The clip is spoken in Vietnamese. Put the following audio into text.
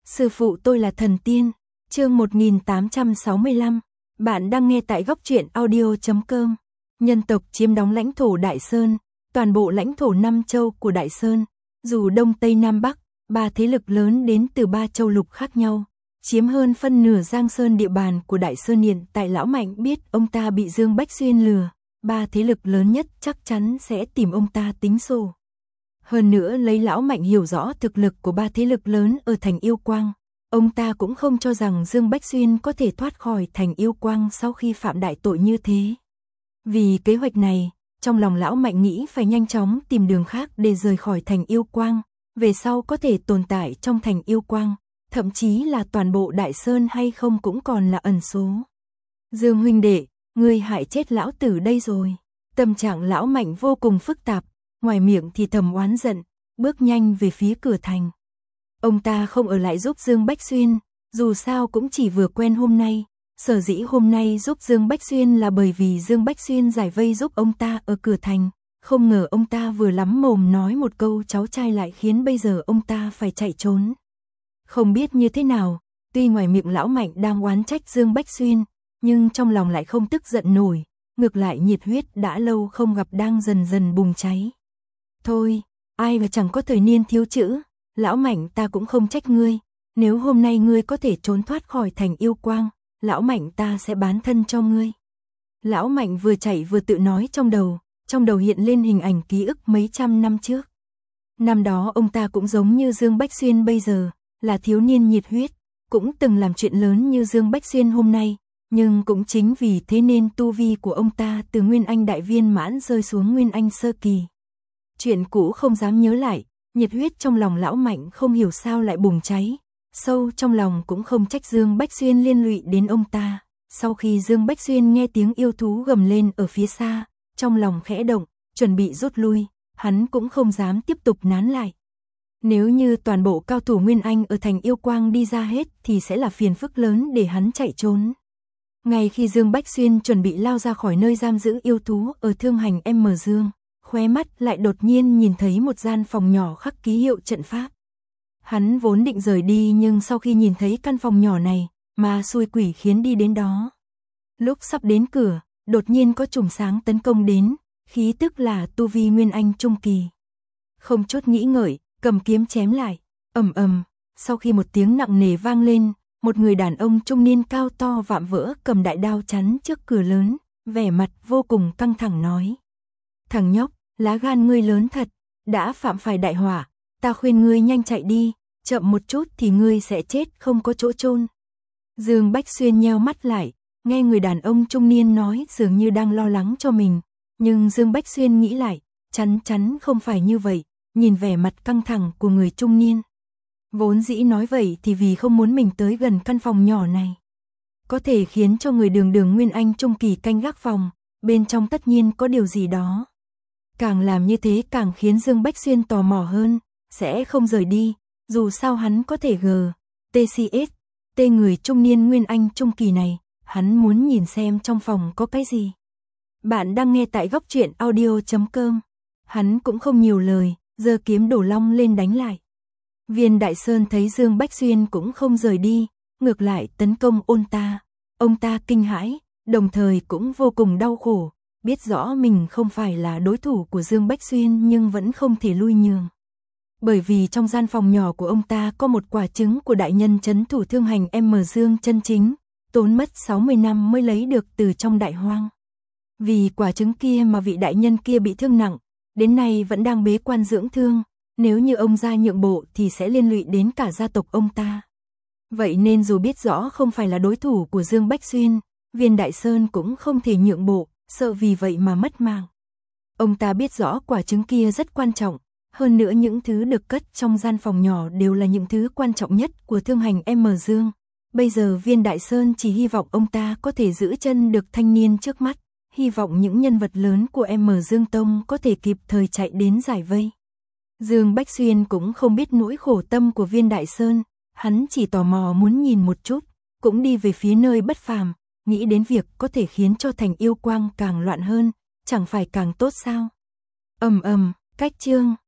Sư phụ tôi là thần tiên. Chương 1865. Bạn đang nghe tại góc truyện audio.com. Nhân tộc chiếm đóng lãnh thổ Đại Sơn, toàn bộ lãnh thổ 5 châu của Đại Sơn, dù Đông Tây Nam Bắc, 3 thế lực lớn đến từ 3 châu lục khác nhau, chiếm hơn phân nửa Giang Sơn địa bàn của Đại Sơn. Hiện tại Lão Mạnh biết ông ta bị Dương Bách Xuyên lừa, 3 thế lực lớn nhất chắc chắn sẽ tìm ông ta tính sổ. Hơn nữa lấy Lão Mạnh hiểu rõ thực lực của 3 thế lực lớn ở thành Yêu Quang, ông ta cũng không cho rằng Dương Bách Xuyên có thể thoát khỏi thành Yêu Quang sau khi phạm đại tội như thế. Vì kế hoạch này, trong lòng Lão Mạnh nghĩ phải nhanh chóng tìm đường khác để rời khỏi thành Yêu Quang, về sau có thể tồn tại trong thành Yêu Quang, thậm chí là toàn bộ Đại Sơn hay không cũng còn là ẩn số. Dương huynh đệ, ngươi hại chết lão tử đây rồi. Tâm trạng Lão Mạnh vô cùng phức tạp, ngoài miệng thì thầm oán giận, bước nhanh về phía cửa thành. Ông ta không ở lại giúp Dương Bách Xuyên, dù sao cũng chỉ vừa quen hôm nay. Sở dĩ hôm nay giúp Dương Bách Xuyên là bởi vì Dương Bách Xuyên giải vây giúp ông ta ở cửa thành. Không ngờ ông ta vừa lắm mồm nói một câu cháu trai lại khiến bây giờ ông ta phải chạy trốn. Không biết như thế nào, tuy ngoài miệng Lão Mạnh đang oán trách Dương Bách Xuyên, nhưng trong lòng lại không tức giận nổi, ngược lại nhiệt huyết đã lâu không gặp đang dần dần bùng cháy. Thôi, ai mà chẳng có thời niên thiếu chữ, Lão Mạnh ta cũng không trách ngươi, nếu hôm nay ngươi có thể trốn thoát khỏi thành Yêu Quang, Lão Mạnh ta sẽ bán thân cho ngươi. Lão Mạnh vừa chạy vừa tự nói trong đầu hiện lên hình ảnh ký ức mấy trăm năm trước. Năm đó ông ta cũng giống như Dương Bách Xuyên bây giờ, là thiếu niên nhiệt huyết, cũng từng làm chuyện lớn như Dương Bách Xuyên hôm nay, nhưng cũng chính vì thế nên tu vi của ông ta từ Nguyên Anh đại viên mãn rơi xuống Nguyên Anh sơ kỳ. Chuyện cũ không dám nhớ lại, nhiệt huyết trong lòng Lão Mạnh không hiểu sao lại bùng cháy, sâu trong lòng cũng không trách Dương Bách Xuyên liên lụy đến ông ta. Sau khi Dương Bách Xuyên nghe tiếng yêu thú gầm lên ở phía xa, trong lòng khẽ động, chuẩn bị rút lui, hắn cũng không dám tiếp tục nán lại. Nếu như toàn bộ cao thủ Nguyên Anh ở thành Yêu Quang đi ra hết thì sẽ là phiền phức lớn để hắn chạy trốn. Ngay khi Dương Bách Xuyên chuẩn bị lao ra khỏi nơi giam giữ yêu thú ở Thương Hành M Dương, khóe mắt lại đột nhiên nhìn thấy một gian phòng nhỏ khắc ký hiệu trận pháp. Hắn vốn định rời đi nhưng sau khi nhìn thấy căn phòng nhỏ này, ma xui quỷ khiến đi đến đó. Lúc sắp đến cửa, đột nhiên có chùm sáng tấn công đến, khí tức là tu vi Nguyên Anh trung kỳ. Không chút nghĩ ngợi, cầm kiếm chém lại, ầm ầm, sau khi một tiếng nặng nề vang lên, một người đàn ông trung niên cao to vạm vỡ cầm đại đao chắn trước cửa lớn, vẻ mặt vô cùng căng thẳng nói: "Thằng nhóc, lá gan ngươi lớn thật, đã phạm phải đại họa, ta khuyên ngươi nhanh chạy đi, chậm một chút thì ngươi sẽ chết không có chỗ chôn." Dương Bách Xuyên nheo mắt lại, nghe người đàn ông trung niên nói dường như đang lo lắng cho mình, nhưng Dương Bách Xuyên nghĩ lại, chắn không phải như vậy, nhìn vẻ mặt căng thẳng của người trung niên. Vốn dĩ nói vậy thì vì không muốn mình tới gần căn phòng nhỏ này. Có thể khiến cho người đường Nguyên Anh trung kỳ canh gác phòng, bên trong tất nhiên có điều gì đó. Càng làm như thế càng khiến Dương Bách Xuyên tò mò hơn, sẽ không rời đi, dù sao hắn có thể TCS, người trung niên Nguyên Anh trung kỳ này, hắn muốn nhìn xem trong phòng có cái gì. Bạn đang nghe tại góc truyện audio.com. Hắn cũng không nhiều lời, giơ kiếm đổ long lên đánh lại. Viên Đại Sơn thấy Dương Bách Xuyên cũng không rời đi, ngược lại tấn công ông ta kinh hãi, đồng thời cũng vô cùng đau khổ, biết rõ mình không phải là đối thủ của Dương Bách Xuyên nhưng vẫn không thể lui nhường. Bởi vì trong gian phòng nhỏ của ông ta có một quả trứng của đại nhân trấn thủ Thương Hành M Dương chân chính, tốn mất 60 năm mới lấy được từ trong đại hoang. Vì quả trứng kia mà vị đại nhân kia bị thương nặng, đến nay vẫn đang bế quan dưỡng thương, nếu như ông ra nhượng bộ thì sẽ liên lụy đến cả gia tộc ông ta. Vậy nên dù biết rõ không phải là đối thủ của Dương Bách Xuyên, Viên Đại Sơn cũng không thể nhượng bộ, sợ vì vậy mà mất mạng. Ông ta biết rõ quả trứng kia rất quan trọng, hơn nữa những thứ được cất trong gian phòng nhỏ đều là những thứ quan trọng nhất của Thương Hành M Dương. Bây giờ Viên Đại Sơn chỉ hy vọng ông ta có thể giữ chân được thanh niên trước mắt, hy vọng những nhân vật lớn của M Dương Tông có thể kịp thời chạy đến giải vây. Dương Bách Xuyên cũng không biết nỗi khổ tâm của Viên Đại Sơn, hắn chỉ tò mò muốn nhìn một chút, cũng đi về phía nơi bất phàm, nghĩ đến việc có thể khiến cho thành Yêu Quang càng loạn hơn, chẳng phải càng tốt sao. Cách chương